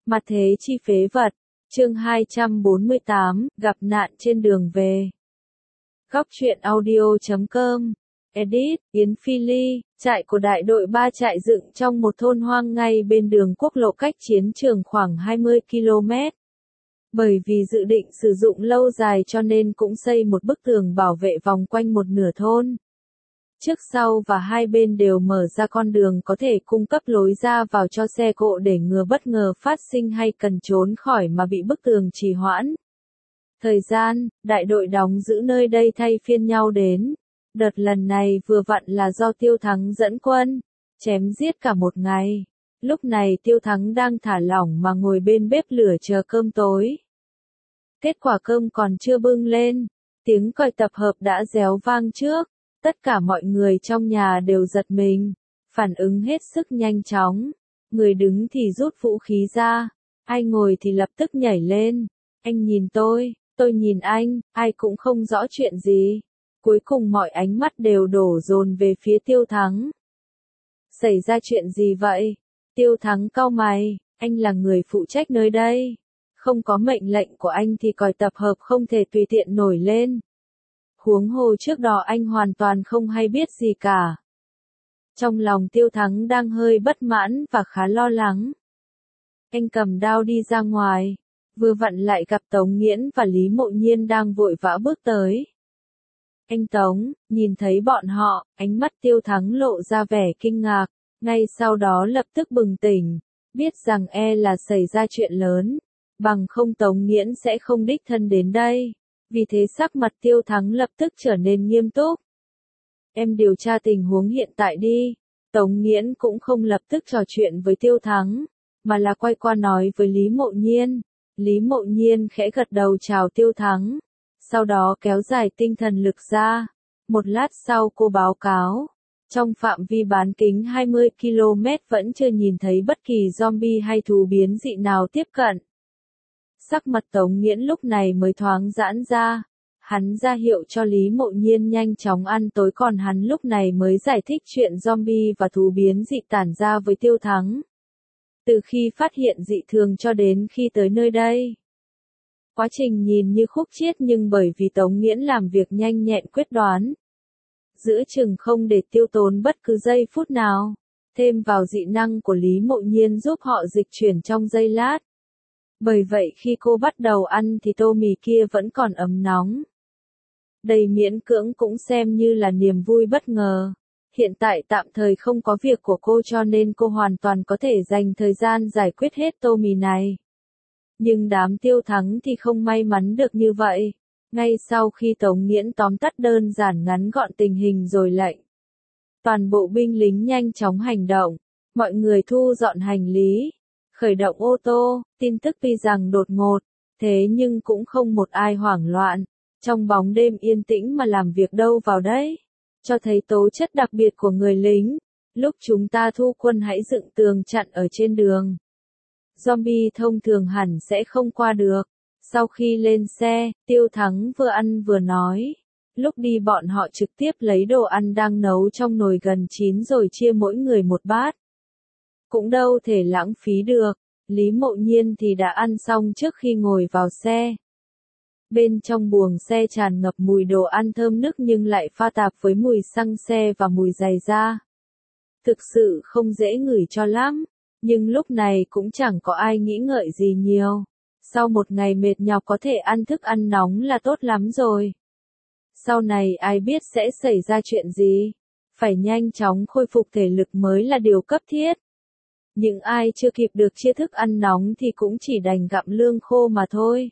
Mặt thế chi phế vật, chương 248, gặp nạn trên đường về. Góc truyện audio.com, edit, Yến Phi Ly, trại của đại đội 3 trại dựng trong một thôn hoang ngay bên đường quốc lộ cách chiến trường khoảng 20 km. Bởi vì dự định sử dụng lâu dài cho nên cũng xây một bức tường bảo vệ vòng quanh một nửa thôn. Trước sau và hai bên đều mở ra con đường có thể cung cấp lối ra vào cho xe cộ để ngừa bất ngờ phát sinh hay cần trốn khỏi mà bị bức tường trì hoãn. Thời gian, đại đội đóng giữ nơi đây thay phiên nhau đến. Đợt lần này vừa vặn là do Tiêu Thắng dẫn quân, chém giết cả một ngày. Lúc này Tiêu Thắng đang thả lỏng mà ngồi bên bếp lửa chờ cơm tối. Kết quả cơm còn chưa bưng lên, tiếng còi tập hợp đã réo vang trước. Tất cả mọi người trong nhà đều giật mình, phản ứng hết sức nhanh chóng. Người đứng thì rút vũ khí ra, ai ngồi thì lập tức nhảy lên. Anh nhìn tôi nhìn anh, ai cũng không rõ chuyện gì. Cuối cùng mọi ánh mắt đều đổ dồn về phía Tiêu Thắng. Xảy ra chuyện gì vậy? Tiêu Thắng cau mày, anh là người phụ trách nơi đây. Không có mệnh lệnh của anh thì còi tập hợp không thể tùy tiện nổi lên. Huống hồ trước đó anh hoàn toàn không hay biết gì cả. Trong lòng Tiêu Thắng đang hơi bất mãn và khá lo lắng. Anh cầm đao đi ra ngoài, vừa vặn lại gặp Tống Nghiễn và Lý Mộ Nhiên đang vội vã bước tới. Anh Tống, nhìn thấy bọn họ, ánh mắt Tiêu Thắng lộ ra vẻ kinh ngạc, ngay sau đó lập tức bừng tỉnh, biết rằng là xảy ra chuyện lớn, bằng không Tống Nghiễn sẽ không đích thân đến đây. Vì thế sắc mặt Tiêu Thắng lập tức trở nên nghiêm túc. Em điều tra tình huống hiện tại đi. Tống Nghiễn cũng không lập tức trò chuyện với Tiêu Thắng, mà là quay qua nói với Lý Mộ Nhiên. Lý Mộ Nhiên khẽ gật đầu chào Tiêu Thắng, sau đó kéo dài tinh thần lực ra. Một lát sau cô báo cáo, trong phạm vi bán kính 20 km vẫn chưa nhìn thấy bất kỳ zombie hay thú biến dị nào tiếp cận. Sắc mặt Tống Nghiễn lúc này mới thoáng giãn ra, hắn ra hiệu cho Lý Mộ Nhiên nhanh chóng ăn tối còn hắn lúc này mới giải thích chuyện zombie và thú biến dị tản ra với Tiêu Thắng. Từ khi phát hiện dị thường cho đến khi tới nơi đây. Quá trình nhìn như khúc chiết nhưng bởi vì Tống Nghiễn làm việc nhanh nhẹn quyết đoán. Giữa chừng không để tiêu tốn bất cứ giây phút nào, thêm vào dị năng của Lý Mộ Nhiên giúp họ dịch chuyển trong giây lát. Bởi vậy khi cô bắt đầu ăn thì tô mì kia vẫn còn ấm nóng. Đầy miễn cưỡng cũng xem như là niềm vui bất ngờ. Hiện tại tạm thời không có việc của cô cho nên cô hoàn toàn có thể dành thời gian giải quyết hết tô mì này. Nhưng đám Tiêu Thắng thì không may mắn được như vậy. Ngay sau khi Tống Nghiễn tóm tắt đơn giản ngắn gọn tình hình rồi lệnh. Toàn bộ binh lính nhanh chóng hành động. Mọi người thu dọn hành lý. Khởi động ô tô, tin tức tuy rằng đột ngột, thế nhưng cũng không một ai hoảng loạn. Trong bóng đêm yên tĩnh mà làm việc đâu vào đấy. Cho thấy tố chất đặc biệt của người lính. Lúc chúng ta thu quân hãy dựng tường chặn ở trên đường. Zombie thông thường hẳn sẽ không qua được. Sau khi lên xe, Tiêu Thắng vừa ăn vừa nói. Lúc đi bọn họ trực tiếp lấy đồ ăn đang nấu trong nồi gần chín rồi chia mỗi người một bát. Cũng đâu thể lãng phí được. Lý Mộ Nhiên thì đã ăn xong trước khi ngồi vào xe. Bên trong buồng xe tràn ngập mùi đồ ăn thơm nức nhưng lại pha tạp với mùi xăng xe và mùi giày da. Thực sự không dễ ngửi cho lắm, nhưng lúc này cũng chẳng có ai nghĩ ngợi gì nhiều. Sau một ngày mệt nhọc có thể ăn thức ăn nóng là tốt lắm rồi. Sau này ai biết sẽ xảy ra chuyện gì, phải nhanh chóng khôi phục thể lực mới là điều cấp thiết. Những ai chưa kịp được chia thức ăn nóng thì cũng chỉ đành gặm lương khô mà thôi.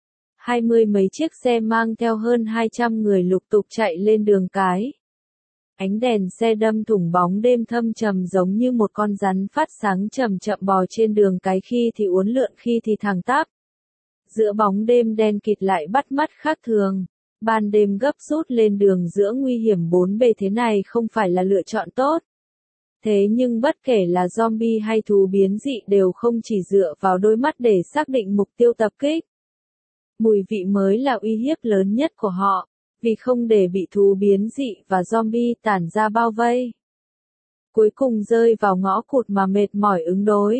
20 mấy chiếc xe mang theo hơn 200 người lục tục chạy lên đường cái. Ánh đèn xe đâm thủng bóng đêm thâm trầm giống như một con rắn phát sáng chậm chậm bò trên đường cái khi thì uốn lượn khi thì thẳng tắp. Giữa bóng đêm đen kịt lại bắt mắt khác thường. Ban đêm gấp rút lên đường giữa nguy hiểm bốn bề thế này không phải là lựa chọn tốt. Thế nhưng bất kể là zombie hay thú biến dị đều không chỉ dựa vào đôi mắt để xác định mục tiêu tập kích. Mùi vị mới là uy hiếp lớn nhất của họ, vì không để bị thú biến dị và zombie tản ra bao vây. Cuối cùng rơi vào ngõ cụt mà mệt mỏi ứng đối.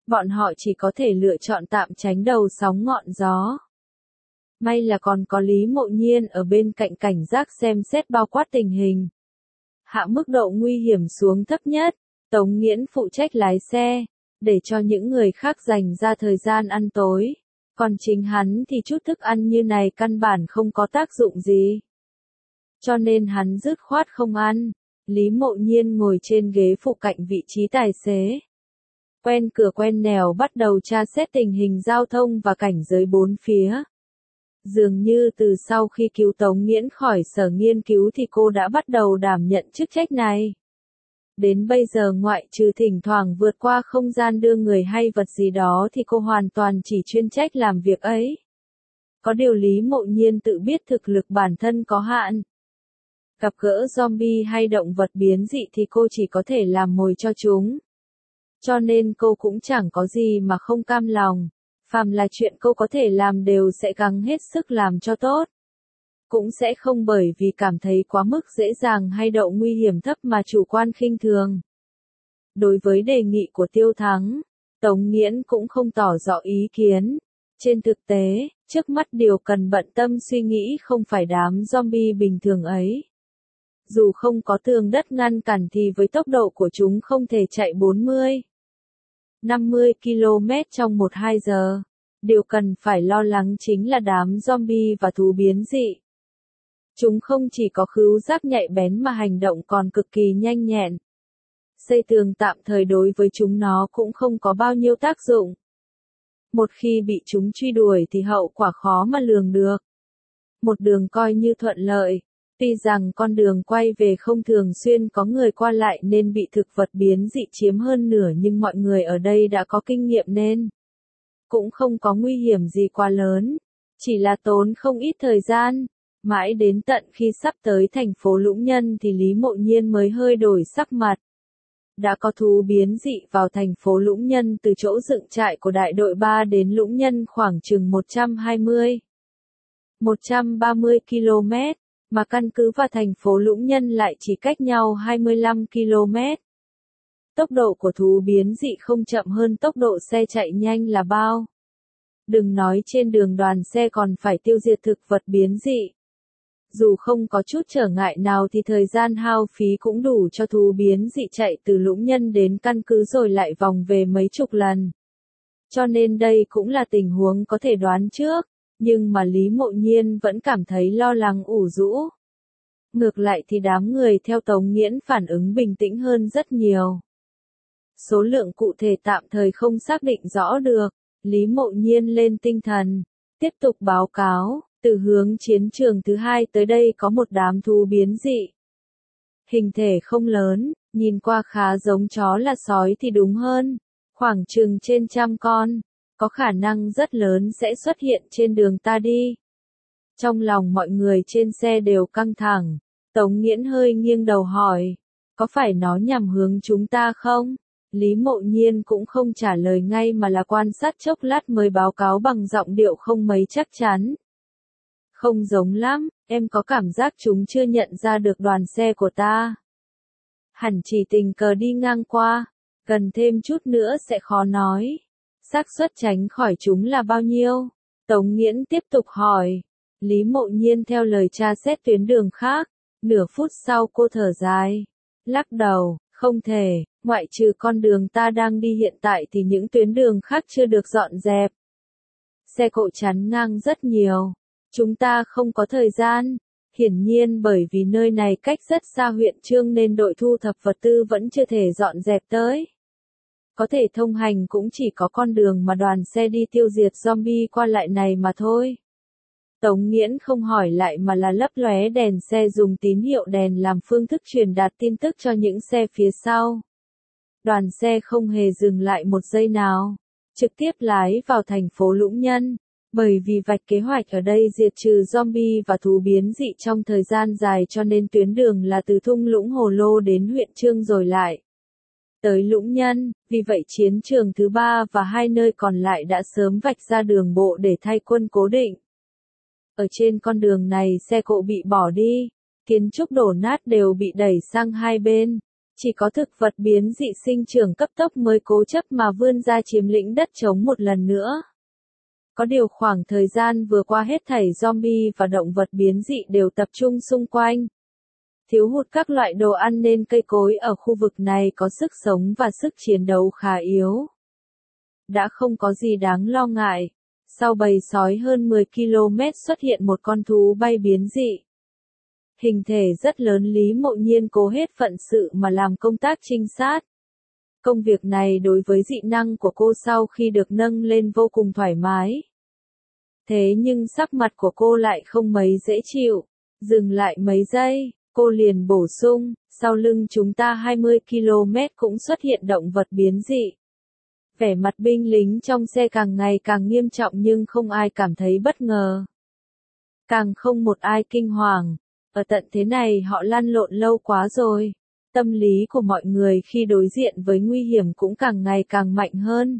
Bọn họ chỉ có thể lựa chọn tạm tránh đầu sóng ngọn gió. May là còn có Lý Mộ Nhiên ở bên cạnh cảnh giác xem xét bao quát tình hình. Hạ mức độ nguy hiểm xuống thấp nhất, Tống Nghiễn phụ trách lái xe, để cho những người khác dành ra thời gian ăn tối. Còn chính hắn thì chút thức ăn như này căn bản không có tác dụng gì. Cho nên hắn dứt khoát không ăn. Lý Mộ Nhiên ngồi trên ghế phụ cạnh vị trí tài xế. Quen cửa quen nẻo bắt đầu tra xét tình hình giao thông và cảnh giới bốn phía. Dường như từ sau khi cứu Tống Nghiễn khỏi sở nghiên cứu thì cô đã bắt đầu đảm nhận chức trách này. Đến bây giờ ngoại trừ thỉnh thoảng vượt qua không gian đưa người hay vật gì đó thì cô hoàn toàn chỉ chuyên trách làm việc ấy. Có điều Lý Mộ Nhiên tự biết thực lực bản thân có hạn. Gặp gỡ zombie hay động vật biến dị thì cô chỉ có thể làm mồi cho chúng. Cho nên cô cũng chẳng có gì mà không cam lòng. Phàm là chuyện cô có thể làm đều sẽ gắng hết sức làm cho tốt. Cũng sẽ không bởi vì cảm thấy quá mức dễ dàng hay độ nguy hiểm thấp mà chủ quan khinh thường. Đối với đề nghị của Tiêu Thắng, Tống Nghiễn cũng không tỏ rõ ý kiến. Trên thực tế, trước mắt điều cần bận tâm suy nghĩ không phải đám zombie bình thường ấy. Dù không có tường đất ngăn cản thì với tốc độ của chúng không thể chạy 40-50 km trong 1-2 giờ. Điều cần phải lo lắng chính là đám zombie và thú biến dị. Chúng không chỉ có khứu giác nhạy bén mà hành động còn cực kỳ nhanh nhẹn. Xây tường tạm thời đối với chúng nó cũng không có bao nhiêu tác dụng. Một khi bị chúng truy đuổi thì hậu quả khó mà lường được. Một đường coi như thuận lợi. Tuy rằng con đường quay về không thường xuyên có người qua lại nên bị thực vật biến dị chiếm hơn nửa nhưng mọi người ở đây đã có kinh nghiệm nên cũng không có nguy hiểm gì quá lớn. Chỉ là tốn không ít thời gian. Mãi đến tận khi sắp tới thành phố Lũng Nhân thì Lý Mộ Nhiên mới hơi đổi sắc mặt. Đã có thú biến dị vào thành phố Lũng Nhân từ chỗ dựng trại của đại đội 3 đến Lũng Nhân khoảng chừng 120-130 km, mà căn cứ vào thành phố Lũng Nhân lại chỉ cách nhau 25 km. Tốc độ của thú biến dị không chậm hơn tốc độ xe chạy nhanh là bao. Đừng nói trên đường đoàn xe còn phải tiêu diệt thực vật biến dị. Dù không có chút trở ngại nào thì thời gian hao phí cũng đủ cho thú biến dị chạy từ Lũng Nhân đến căn cứ rồi lại vòng về mấy chục lần. Cho nên đây cũng là tình huống có thể đoán trước, nhưng mà Lý Mộ Nhiên vẫn cảm thấy lo lắng ủ rũ. Ngược lại thì đám người theo Tống Nghiễn phản ứng bình tĩnh hơn rất nhiều. Số lượng cụ thể tạm thời không xác định rõ được, Lý Mộ Nhiên lên tinh thần, tiếp tục báo cáo. Từ hướng chiến trường thứ 2 tới đây có một đám thú biến dị. Hình thể không lớn, nhìn qua khá giống chó là sói thì đúng hơn. Khoảng chừng trên 100 con, có khả năng rất lớn sẽ xuất hiện trên đường ta đi. Trong lòng mọi người trên xe đều căng thẳng. Tống Nghiễn hơi nghiêng đầu hỏi, có phải nó nhằm hướng chúng ta không? Lý Mộ Nhiên cũng không trả lời ngay mà là quan sát chốc lát mới báo cáo bằng giọng điệu không mấy chắc chắn. Không giống lắm, em có cảm giác chúng chưa nhận ra được đoàn xe của ta. Hẳn chỉ tình cờ đi ngang qua, gần thêm chút nữa sẽ khó nói. Xác suất tránh khỏi chúng là bao nhiêu? Tống Nghiễn tiếp tục hỏi. Lý Mộ Nhiên theo lời tra xét tuyến đường khác, nửa phút sau cô thở dài. Lắc đầu, không thể, ngoại trừ con đường ta đang đi hiện tại thì những tuyến đường khác chưa được dọn dẹp. Xe cộ chắn ngang rất nhiều. Chúng ta không có thời gian. Hiển nhiên bởi vì nơi này cách rất xa huyện Chương nên đội thu thập vật tư vẫn chưa thể dọn dẹp tới. Có thể thông hành cũng chỉ có con đường mà đoàn xe đi tiêu diệt zombie qua lại này mà thôi. Tống Nghiễn không hỏi lại mà là lấp lóe đèn xe dùng tín hiệu đèn làm phương thức truyền đạt tin tức cho những xe phía sau. Đoàn xe không hề dừng lại một giây nào, trực tiếp lái vào thành phố Lũng Nhân. Bởi vì vạch kế hoạch ở đây diệt trừ zombie và thú biến dị trong thời gian dài cho nên tuyến đường là từ thung lũng Hồ Lô đến huyện Chương rồi lại tới Lũng Nhân, vì vậy chiến trường thứ 3 và 2 nơi còn lại đã sớm vạch ra đường bộ để thay quân cố định. Ở trên con đường này xe cộ bị bỏ đi, kiến trúc đổ nát đều bị đẩy sang hai bên, Chỉ có thực vật biến dị sinh trưởng cấp tốc mới cố chấp mà vươn ra chiếm lĩnh đất trống một lần nữa. Có điều khoảng thời gian vừa qua hết thảy zombie và động vật biến dị đều tập trung xung quanh. Thiếu hụt các loại đồ ăn nên cây cối ở khu vực này có sức sống và sức chiến đấu khá yếu. Đã không có gì đáng lo ngại. Sau bầy sói hơn 10 km xuất hiện một con thú bay biến dị. Hình thể rất lớn, Lý Mộ Nhiên cố hết phận sự mà làm công tác trinh sát. Công việc này đối với dị năng của cô sau khi được nâng lên vô cùng thoải mái. Thế nhưng sắc mặt của cô lại không mấy dễ chịu. Dừng lại mấy giây, cô liền bổ sung, sau lưng chúng ta 20 km cũng xuất hiện động vật biến dị. Vẻ mặt binh lính trong xe càng ngày càng nghiêm trọng nhưng không ai cảm thấy bất ngờ. Càng không một ai kinh hoàng. Ở tận thế này họ lăn lộn lâu quá rồi. Tâm lý của mọi người khi đối diện với nguy hiểm cũng càng ngày càng mạnh hơn.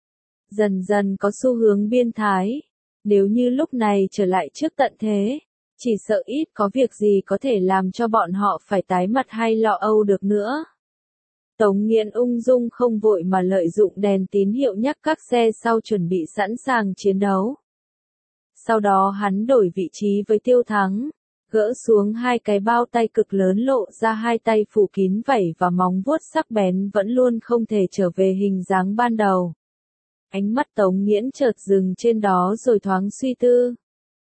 Dần dần có xu hướng biên thái. Nếu như lúc này trở lại trước tận thế, chỉ sợ ít có việc gì có thể làm cho bọn họ phải tái mặt hay lo âu được nữa. Tống Nghiễn ung dung không vội mà lợi dụng đèn tín hiệu nhắc các xe sau chuẩn bị sẵn sàng chiến đấu. Sau đó hắn đổi vị trí với Tiêu Thắng, gỡ xuống hai cái bao tay cực lớn lộ ra hai tay phủ kín vảy và móng vuốt sắc bén vẫn luôn không thể trở về hình dáng ban đầu. Ánh mắt Tống Nghiễn chợt dừng trên đó rồi thoáng suy tư.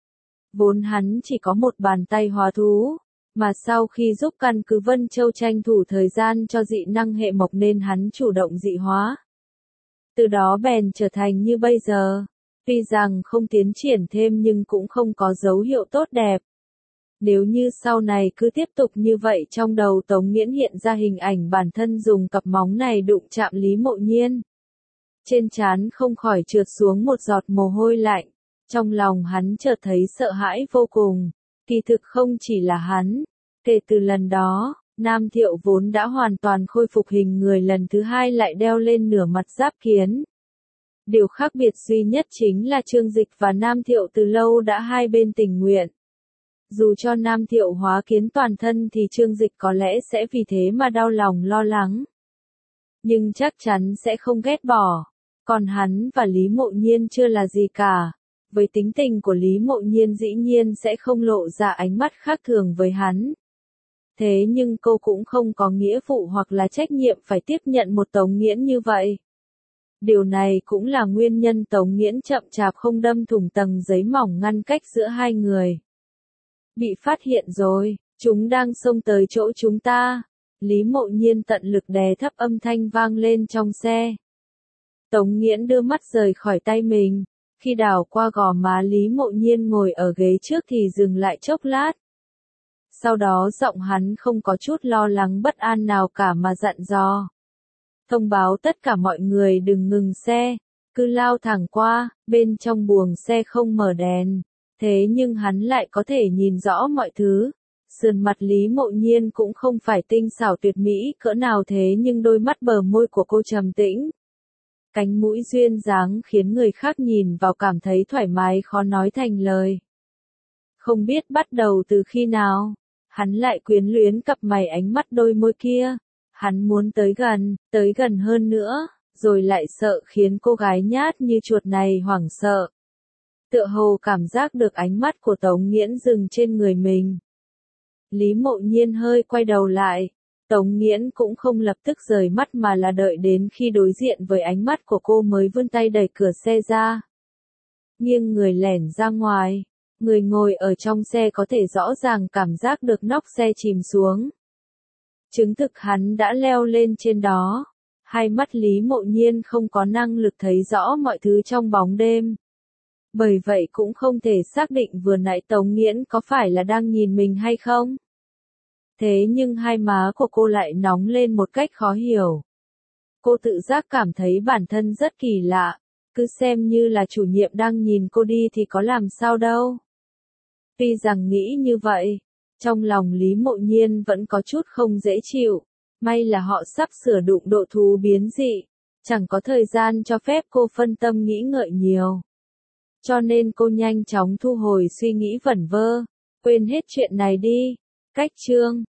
Vốn hắn chỉ có một bàn tay hóa thú, mà sau khi giúp căn cứ Vân Châu tranh thủ thời gian cho dị năng hệ mộc nên hắn chủ động dị hóa. Từ đó bèn trở thành như bây giờ. Tuy rằng không tiến triển thêm nhưng cũng không có dấu hiệu tốt đẹp. Nếu như sau này cứ tiếp tục như vậy, trong đầu Tống Nghiễn hiện ra hình ảnh bản thân dùng cặp móng này đụng chạm Lý Mộ Nhiên. Trên trán không khỏi trượt xuống một giọt mồ hôi lạnh. Trong lòng hắn chợt thấy sợ hãi vô cùng. Kỳ thực không chỉ là hắn. Kể từ lần đó, Nam Thiệu vốn đã hoàn toàn khôi phục hình người lần thứ hai lại đeo lên nửa mặt giáp kiến. Điều khác biệt duy nhất chính là Trương Dịch và Nam Thiệu từ lâu đã hai bên tình nguyện. Dù cho Nam Thiệu hóa kiến toàn thân thì Trương Dịch có lẽ sẽ vì thế mà đau lòng lo lắng. Nhưng chắc chắn sẽ không ghét bỏ. Còn hắn và Lý Mộ Nhiên chưa là gì cả. Với tính tình của Lý Mộ Nhiên dĩ nhiên sẽ không lộ ra ánh mắt khác thường với hắn. Thế nhưng cô cũng không có nghĩa vụ hoặc là trách nhiệm phải tiếp nhận một Tống Nghiễn như vậy. Điều này cũng là nguyên nhân Tống Nghiễn chậm chạp không đâm thủng tầng giấy mỏng ngăn cách giữa hai người. Bị phát hiện rồi, chúng đang xông tới chỗ chúng ta. Lý Mộ Nhiên tận lực đè thấp âm thanh vang lên trong xe. Tống Nghiễn đưa mắt rời khỏi tay mình. Khi đảo qua gò má Lý Mộ Nhiên ngồi ở ghế trước thì dừng lại chốc lát. Sau đó giọng hắn không có chút lo lắng bất an nào cả mà dặn dò. Thông báo tất cả mọi người đừng ngừng xe, cứ lao thẳng qua, bên trong buồng xe không mở đèn. Thế nhưng hắn lại có thể nhìn rõ mọi thứ. Sườn mặt Lý Mộ Nhiên cũng không phải tinh xảo tuyệt mỹ cỡ nào thế nhưng đôi mắt bờ môi của cô trầm tĩnh. Cánh mũi duyên dáng khiến người khác nhìn vào cảm thấy thoải mái khó nói thành lời. Không biết bắt đầu từ khi nào, hắn lại quyến luyến cặp mày ánh mắt đôi môi kia. Hắn muốn tới gần hơn nữa, rồi lại sợ khiến cô gái nhát như chuột này hoảng sợ. Tựa hồ cảm giác được ánh mắt của Tống Nghiễn dừng trên người mình. Lý Mộ Nhiên hơi quay đầu lại. Tống Nghiễn cũng không lập tức rời mắt mà là đợi đến khi đối diện với ánh mắt của cô mới vươn tay đẩy cửa xe ra. Nghiêng người lẻn ra ngoài. Người ngồi ở trong xe có thể rõ ràng cảm giác được nóc xe chìm xuống. Chứng thực hắn đã leo lên trên đó. Hai mắt Lý Mộ Nhiên không có năng lực thấy rõ mọi thứ trong bóng đêm. Bởi vậy cũng không thể xác định vừa nãy Tống Nghiễn có phải là đang nhìn mình hay không. Thế nhưng hai má của cô lại nóng lên một cách khó hiểu. Cô tự giác cảm thấy bản thân rất kỳ lạ. Cứ xem như là chủ nhiệm đang nhìn cô đi thì có làm sao đâu. Tuy rằng nghĩ như vậy, trong lòng Lý Mộ Nhiên vẫn có chút không dễ chịu. May là họ sắp sửa đụng độ thú biến dị. Chẳng có thời gian cho phép cô phân tâm nghĩ ngợi nhiều. Cho nên cô nhanh chóng thu hồi suy nghĩ vẩn vơ. Quên hết chuyện này đi. Cách chương